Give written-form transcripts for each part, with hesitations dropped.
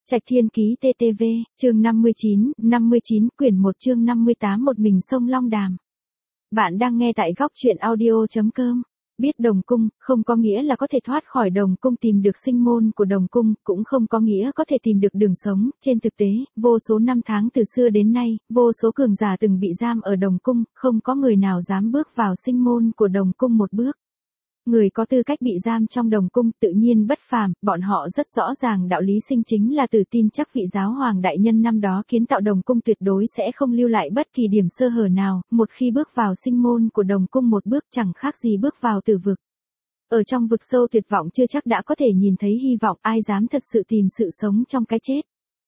Trạch Thiên Ký TTV, chương 59, quyển 1 chương 58 một mình sông Long Đàm. Bạn đang nghe tại góc truyện audio.com. Biết đồng cung, không có nghĩa là có thể thoát khỏi đồng cung tìm được sinh môn của đồng cung, cũng không có nghĩa có thể tìm được đường sống. Trên thực tế, vô số năm tháng từ xưa đến nay, vô số cường giả từng bị giam ở đồng cung, không có người nào dám bước vào sinh môn của đồng cung một bước. Người có tư cách bị giam trong đồng cung tự nhiên bất phàm, bọn họ rất rõ ràng đạo lý sinh chính là tự tin chắc vị giáo hoàng đại nhân năm đó kiến tạo đồng cung tuyệt đối sẽ không lưu lại bất kỳ điểm sơ hở nào, một khi bước vào sinh môn của đồng cung một bước chẳng khác gì bước vào tử vực. Ở trong vực sâu tuyệt vọng chưa chắc đã có thể nhìn thấy hy vọng, ai dám thật sự tìm sự sống trong cái chết.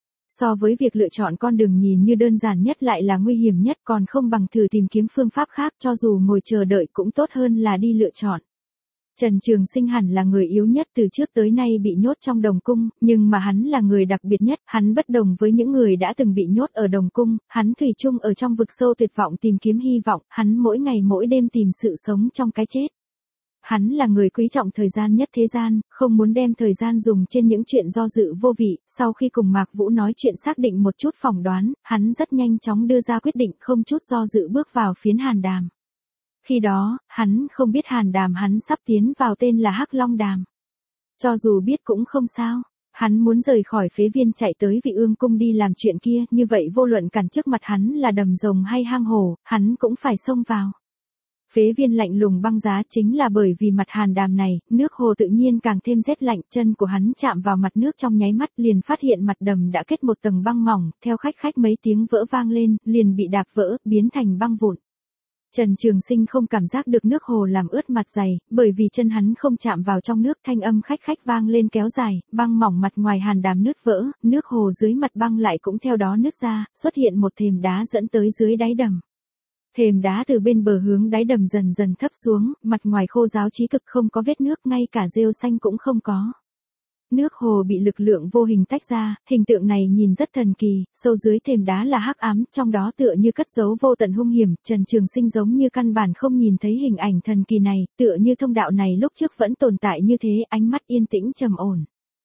So với việc lựa chọn con đường nhìn như đơn giản nhất lại là nguy hiểm nhất, còn không bằng thử tìm kiếm phương pháp khác, cho dù ngồi chờ đợi cũng tốt hơn là đi lựa chọn. Trần Trường Sinh hẳn là người yếu nhất từ trước tới nay bị nhốt trong đồng cung, nhưng mà hắn là người đặc biệt nhất, hắn bất đồng với những người đã từng bị nhốt ở đồng cung, hắn thủy chung ở trong vực sâu tuyệt vọng tìm kiếm hy vọng, hắn mỗi ngày mỗi đêm tìm sự sống trong cái chết. Hắn là người quý trọng thời gian nhất thế gian, không muốn đem thời gian dùng trên những chuyện do dự vô vị. Sau khi cùng Mạc Vũ nói chuyện xác định một chút phỏng đoán, hắn rất nhanh chóng đưa ra quyết định không chút do dự bước vào phiến Hàn Đàm. Khi đó, hắn không biết Hàn Đàm hắn sắp tiến vào tên là Hắc Long Đàm. Cho dù biết cũng không sao, hắn muốn rời khỏi phế viên chạy tới Vị Ương cung đi làm chuyện kia, như vậy vô luận cản trước mặt hắn là đầm rồng hay hang hồ, hắn cũng phải xông vào. Phế viên lạnh lùng băng giá chính là bởi vì mặt Hàn Đàm này, nước hồ tự nhiên càng thêm rét lạnh, chân của hắn chạm vào mặt nước trong nháy mắt liền phát hiện mặt đầm đã kết một tầng băng mỏng, theo khách mấy tiếng vỡ vang lên, liền bị đạp vỡ, biến thành băng vụn. Trần Trường Sinh không cảm giác được nước hồ làm ướt mặt dày, bởi vì chân hắn không chạm vào trong nước, thanh âm khách vang lên kéo dài, băng mỏng mặt ngoài Hàn Đàm nứt vỡ, nước hồ dưới mặt băng lại cũng theo đó nứt ra, xuất hiện một thềm đá dẫn tới dưới đáy đầm. Thềm đá từ bên bờ hướng đáy đầm dần dần thấp xuống, mặt ngoài khô ráo chí cực không có vết nước, ngay cả rêu xanh cũng không có. Nước hồ bị lực lượng vô hình tách ra, hình tượng này nhìn rất thần kỳ, sâu dưới thềm đá là hắc ám, trong đó tựa như cất giấu vô tận hung hiểm, Trần Trường Sinh giống như căn bản không nhìn thấy hình ảnh thần kỳ này, tựa như thông đạo này lúc trước vẫn tồn tại như thế, ánh mắt yên tĩnh trầm ổn.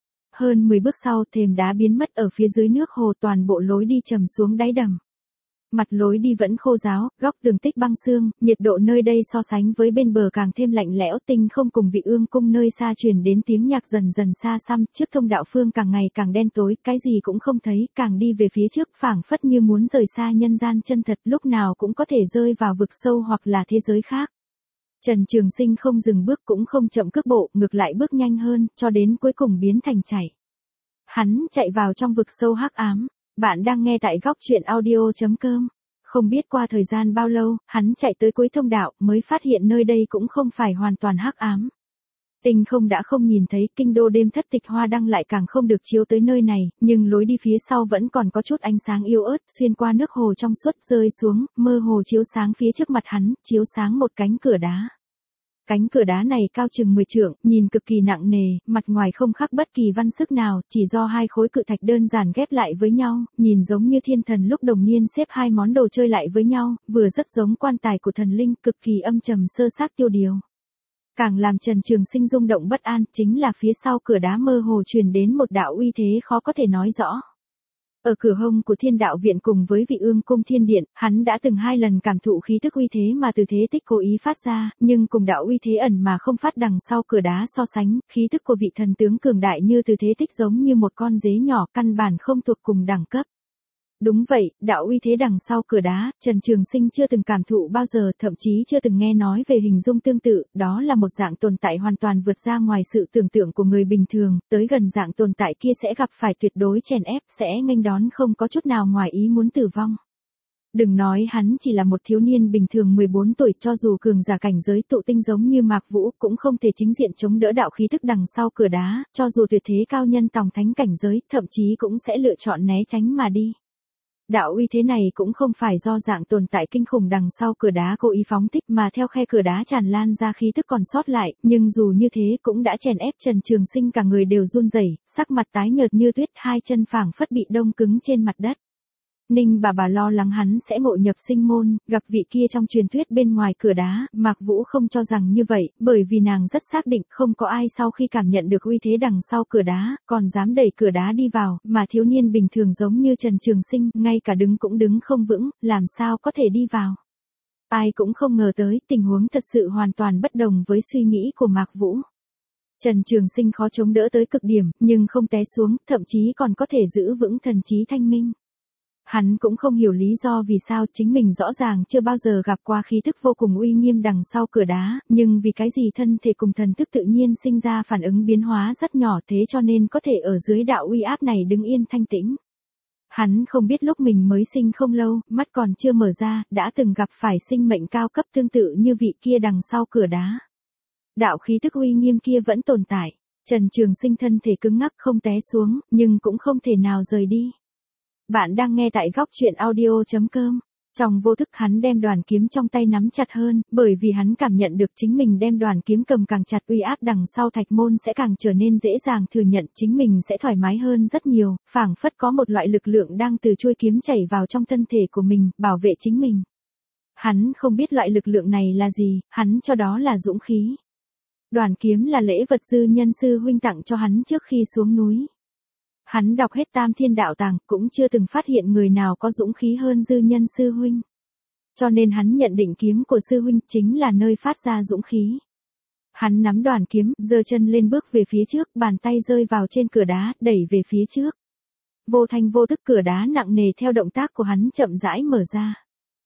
Hơn 10 bước sau, thềm đá biến mất ở phía dưới nước hồ, toàn bộ lối đi trầm xuống đáy đầm. Mặt lối đi vẫn khô ráo, góc tường tích băng xương, nhiệt độ nơi đây so sánh với bên bờ càng thêm lạnh lẽo, tinh không cùng Vị Ương cung nơi xa truyền đến tiếng nhạc dần dần xa xăm, trước thông đạo phương càng ngày càng đen tối, cái gì cũng không thấy, càng đi về phía trước phảng phất như muốn rời xa nhân gian chân thật, lúc nào cũng có thể rơi vào vực sâu hoặc là thế giới khác. Trần Trường Sinh không dừng bước cũng không chậm cước bộ, ngược lại bước nhanh hơn, cho đến cuối cùng biến thành chạy. Hắn chạy vào trong vực sâu hắc ám. Bạn đang nghe tại góc truyện audio.com. Không biết qua thời gian bao lâu, hắn chạy tới cuối thông đạo, mới phát hiện nơi đây cũng không phải hoàn toàn hắc ám. Tinh không đã không nhìn thấy, kinh đô đêm thất tịch hoa đăng lại càng không được chiếu tới nơi này, nhưng lối đi phía sau vẫn còn có chút ánh sáng yếu ớt, xuyên qua nước hồ trong suốt rơi xuống, mơ hồ chiếu sáng phía trước mặt hắn, chiếu sáng một cánh cửa đá. Cánh cửa đá này cao chừng 10 trượng, nhìn cực kỳ nặng nề, mặt ngoài không khắc bất kỳ văn sức nào, chỉ do hai khối cự thạch đơn giản ghép lại với nhau, nhìn giống như thiên thần lúc đồng niên xếp hai món đồ chơi lại với nhau, vừa rất giống quan tài của thần linh, cực kỳ âm trầm sơ xác tiêu điều. Càng làm Trần Trường Sinh rung động bất an, chính là phía sau cửa đá mơ hồ truyền đến một đạo uy thế khó có thể nói rõ. Ở cửa hông của Thiên Đạo Viện cùng với Vị Ương cung Thiên Điện, hắn đã từng 2 lần cảm thụ khí tức uy thế mà Từ Thế Tích cố ý phát ra, nhưng cùng đạo uy thế ẩn mà không phát đằng sau cửa đá so sánh, khí tức của vị thần tướng cường đại như Từ Thế Tích giống như một con dế nhỏ, căn bản không thuộc cùng đẳng cấp. Đúng vậy, đạo uy thế đằng sau cửa đá, Trần Trường Sinh chưa từng cảm thụ bao giờ, thậm chí chưa từng nghe nói về hình dung tương tự, đó là một dạng tồn tại hoàn toàn vượt ra ngoài sự tưởng tượng của người bình thường, tới gần dạng tồn tại kia sẽ gặp phải tuyệt đối chèn ép, sẽ nghênh đón không có chút nào ngoài ý muốn tử vong. Đừng nói hắn chỉ là một thiếu niên bình thường 14 tuổi, cho dù cường giả cảnh giới tụ tinh giống như Mạc Vũ cũng không thể chính diện chống đỡ đạo khí thức đằng sau cửa đá, cho dù tuyệt thế cao nhân tòng thánh cảnh giới, thậm chí cũng sẽ lựa chọn né tránh mà đi. Đạo uy thế này cũng không phải do dạng tồn tại kinh khủng đằng sau cửa đá cố ý phóng thích mà theo khe cửa đá tràn lan ra khí tức còn sót lại, nhưng dù như thế cũng đã chèn ép Trần Trường Sinh cả người đều run rẩy, sắc mặt tái nhợt như tuyết, hai chân phảng phất bị đông cứng trên mặt đất. Ninh bà lo lắng hắn sẽ ngộ nhập sinh môn, gặp vị kia trong truyền thuyết bên ngoài cửa đá, Mạc Vũ không cho rằng như vậy, bởi vì nàng rất xác định không có ai sau khi cảm nhận được uy thế đằng sau cửa đá, còn dám đẩy cửa đá đi vào, mà thiếu niên bình thường giống như Trần Trường Sinh, ngay cả đứng cũng đứng không vững, làm sao có thể đi vào. Ai cũng không ngờ tới, tình huống thật sự hoàn toàn bất đồng với suy nghĩ của Mạc Vũ. Trần Trường Sinh khó chống đỡ tới cực điểm, nhưng không té xuống, thậm chí còn có thể giữ vững thần trí thanh minh. Hắn cũng không hiểu lý do vì sao chính mình rõ ràng chưa bao giờ gặp qua khí thức vô cùng uy nghiêm đằng sau cửa đá, nhưng vì cái gì thân thể cùng thần thức tự nhiên sinh ra phản ứng biến hóa rất nhỏ thế cho nên có thể ở dưới đạo uy áp này đứng yên thanh tĩnh. Hắn không biết lúc mình mới sinh không lâu, mắt còn chưa mở ra, đã từng gặp phải sinh mệnh cao cấp tương tự như vị kia đằng sau cửa đá. Đạo khí thức uy nghiêm kia vẫn tồn tại. Trần Trường Sinh thân thể cứng ngắc không té xuống, nhưng cũng không thể nào rời đi. Bạn đang nghe tại góc truyện audio.com. Trong vô thức hắn đem đoàn kiếm trong tay nắm chặt hơn, bởi vì hắn cảm nhận được chính mình đem đoàn kiếm cầm càng chặt uy áp đằng sau thạch môn sẽ càng trở nên dễ dàng thừa nhận chính mình sẽ thoải mái hơn rất nhiều, phảng phất có một loại lực lượng đang từ chuôi kiếm chảy vào trong thân thể của mình, bảo vệ chính mình. Hắn không biết loại lực lượng này là gì, hắn cho đó là dũng khí. Đoàn kiếm là lễ vật dư nhân sư huynh tặng cho hắn trước khi xuống núi. Hắn đọc hết Tam Thiên Đạo Tàng, cũng chưa từng phát hiện người nào có dũng khí hơn dư nhân sư huynh. Cho nên hắn nhận định kiếm của sư huynh chính là nơi phát ra dũng khí. Hắn nắm đoàn kiếm, giơ chân lên bước về phía trước, bàn tay rơi vào trên cửa đá, đẩy về phía trước. Vô thanh vô tức cửa đá nặng nề theo động tác của hắn chậm rãi mở ra.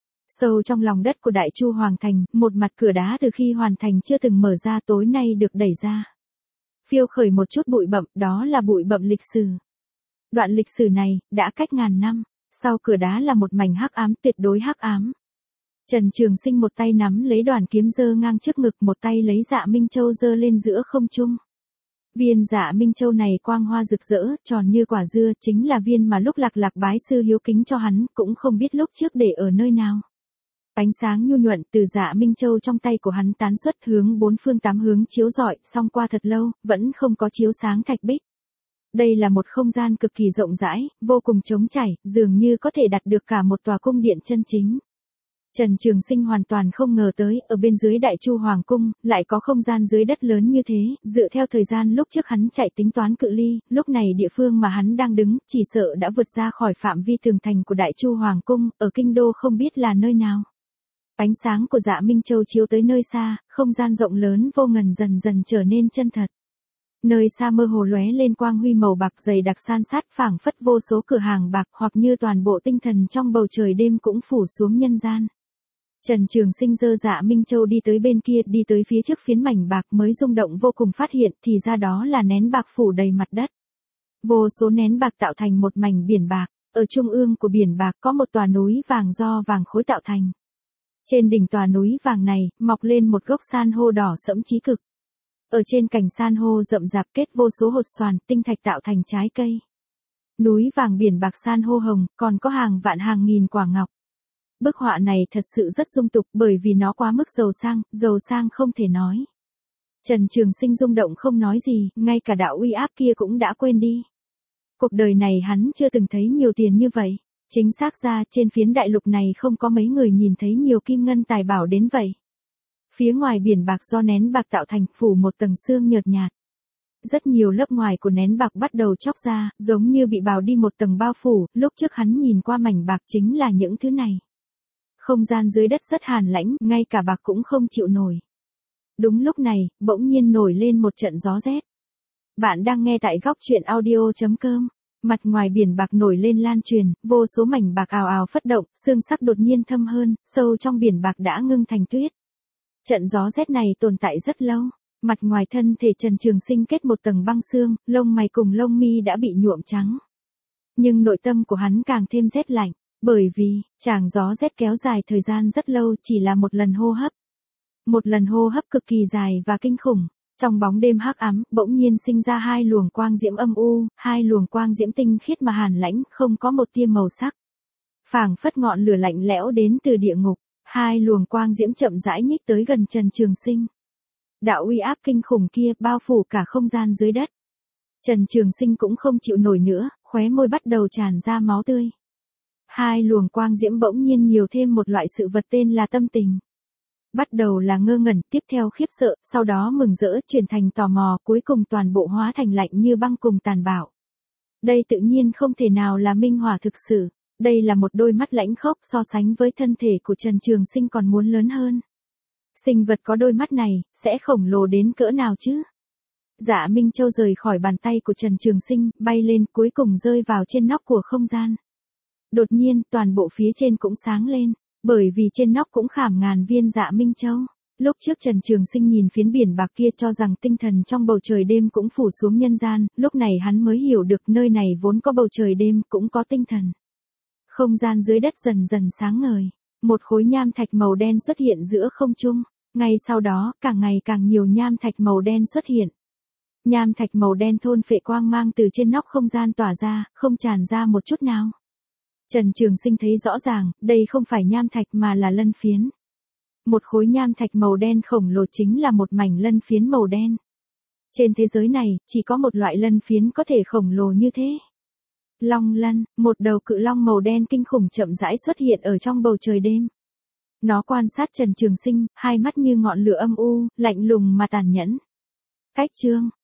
Sâu trong lòng đất của Đại Chu Hoàng Thành, một mặt cửa đá từ khi hoàn thành chưa từng mở ra tối nay được đẩy ra. Phiêu khởi một chút bụi bặm, đó là bụi bặm lịch sử. Đoạn lịch sử này, đã cách ngàn năm, sau cửa đá là một mảnh hắc ám, tuyệt đối hắc ám. Trần Trường Sinh một tay nắm lấy đoàn kiếm giơ ngang trước ngực, một tay lấy Dạ Minh Châu giơ lên giữa không trung. Viên Dạ Minh Châu này quang hoa rực rỡ, tròn như quả dưa, chính là viên mà lúc Lạc Lạc bái sư hiếu kính cho hắn, cũng không biết lúc trước để ở nơi nào. Ánh sáng nhu nhuận từ Dạ Minh Châu trong tay của hắn tán xuất hướng bốn phương tám hướng chiếu rọi, song qua thật lâu, vẫn không có chiếu sáng thạch bích. Đây là một không gian cực kỳ rộng rãi, vô cùng trống trải, dường như có thể đặt được cả một tòa cung điện chân chính. Trần Trường Sinh hoàn toàn không ngờ tới, ở bên dưới Đại Chu Hoàng Cung, lại có không gian dưới đất lớn như thế, dựa theo thời gian lúc trước hắn chạy tính toán cự ly, lúc này địa phương mà hắn đang đứng, chỉ sợ đã vượt ra khỏi phạm vi tường thành của Đại Chu Hoàng Cung, ở kinh đô không biết là nơi nào. Ánh sáng của Dạ Minh Châu chiếu tới nơi xa, không gian rộng lớn vô ngần dần dần trở nên chân thật. Nơi xa mơ hồ lóe lên quang huy màu bạc dày đặc san sát, phảng phất vô số cửa hàng bạc, hoặc như toàn bộ tinh thần trong bầu trời đêm cũng phủ xuống nhân gian. Trần Trường Sinh giơ Dạ Minh Châu đi tới bên kia, đi tới phía trước phiến mảnh bạc mới rung động vô cùng phát hiện, thì ra đó là nén bạc phủ đầy mặt đất. Vô số nén bạc tạo thành một mảnh biển bạc, ở trung ương của biển bạc có một tòa núi vàng do vàng khối tạo thành. Trên đỉnh tòa núi vàng này, mọc lên một gốc san hô đỏ sẫm chí cực. Ở trên cành san hô rậm rạp kết vô số hột xoàn, tinh thạch tạo thành trái cây. Núi vàng biển bạc san hô hồng, còn có hàng vạn hàng nghìn quả ngọc. Bức họa này thật sự rất dung tục bởi vì nó quá mức giàu sang không thể nói. Trần Trường Sinh rung động không nói gì, ngay cả đạo uy áp kia cũng đã quên đi. Cuộc đời này hắn chưa từng thấy nhiều tiền như vậy. Chính xác ra, trên phiến đại lục này không có mấy người nhìn thấy nhiều kim ngân tài bảo đến vậy. Phía ngoài biển bạc do nén bạc tạo thành, phủ một tầng sương nhợt nhạt. Rất nhiều lớp ngoài của nén bạc bắt đầu chóc ra, giống như bị bào đi một tầng bao phủ, lúc trước hắn nhìn qua mảnh bạc chính là những thứ này. Không gian dưới đất rất hàn lãnh, ngay cả bạc cũng không chịu nổi. Đúng lúc này, bỗng nhiên nổi lên một trận gió rét. Bạn đang nghe tại góc truyện audio.com. Mặt ngoài biển bạc nổi lên lan truyền, vô số mảnh bạc ào ào phất động, xương sắc đột nhiên thâm hơn, sâu trong biển bạc đã ngưng thành tuyết. Trận gió rét này tồn tại rất lâu, mặt ngoài thân thể Trần Trường Sinh kết một tầng băng xương, lông mày cùng lông mi đã bị nhuộm trắng. Nhưng nội tâm của hắn càng thêm rét lạnh, bởi vì, tràng gió rét kéo dài thời gian rất lâu chỉ là một lần hô hấp. Một lần hô hấp cực kỳ dài và kinh khủng. Trong bóng đêm hắc ám, bỗng nhiên sinh ra hai luồng quang diễm âm u, hai luồng quang diễm tinh khiết mà hàn lãnh, không có một tia màu sắc. Phảng phất ngọn lửa lạnh lẽo đến từ địa ngục, hai luồng quang diễm chậm rãi nhích tới gần Trần Trường Sinh. Đạo uy áp kinh khủng kia bao phủ cả không gian dưới đất. Trần Trường Sinh cũng không chịu nổi nữa, khóe môi bắt đầu tràn ra máu tươi. Hai luồng quang diễm bỗng nhiên nhiều thêm một loại sự vật tên là tâm tình. Bắt đầu là ngơ ngẩn, tiếp theo khiếp sợ, sau đó mừng rỡ, chuyển thành tò mò, cuối cùng toàn bộ hóa thành lạnh như băng cùng tàn bạo. Đây tự nhiên không thể nào là minh hỏa thực sự, đây là một đôi mắt lãnh khốc, so sánh với thân thể của Trần Trường Sinh còn muốn lớn hơn. Sinh vật có đôi mắt này, sẽ khổng lồ đến cỡ nào chứ? Dạ Minh Châu rời khỏi bàn tay của Trần Trường Sinh, bay lên, cuối cùng rơi vào trên nóc của không gian. Đột nhiên, toàn bộ phía trên cũng sáng lên, bởi vì trên nóc cũng khảm ngàn viên Dạ Minh Châu. Lúc trước Trần Trường Sinh nhìn phiến biển bạc kia cho rằng tinh thần trong bầu trời đêm cũng phủ xuống nhân gian, lúc này hắn mới hiểu được nơi này vốn có bầu trời đêm, cũng có tinh thần. Không gian dưới đất dần dần sáng ngời, một khối nham thạch màu đen xuất hiện giữa không trung, ngay sau đó, càng ngày càng nhiều nham thạch màu đen xuất hiện. Nham thạch màu đen thôn phệ quang mang từ trên nóc không gian tỏa ra, không tràn ra một chút nào. Trần Trường Sinh thấy rõ ràng, đây không phải nham thạch mà là lân phiến. Một khối nham thạch màu đen khổng lồ chính là một mảnh lân phiến màu đen. Trên thế giới này, chỉ có một loại lân phiến có thể khổng lồ như thế. Long lân, một đầu cự long màu đen kinh khủng chậm rãi xuất hiện ở trong bầu trời đêm. Nó quan sát Trần Trường Sinh, hai mắt như ngọn lửa âm u, lạnh lùng mà tàn nhẫn. Cách chương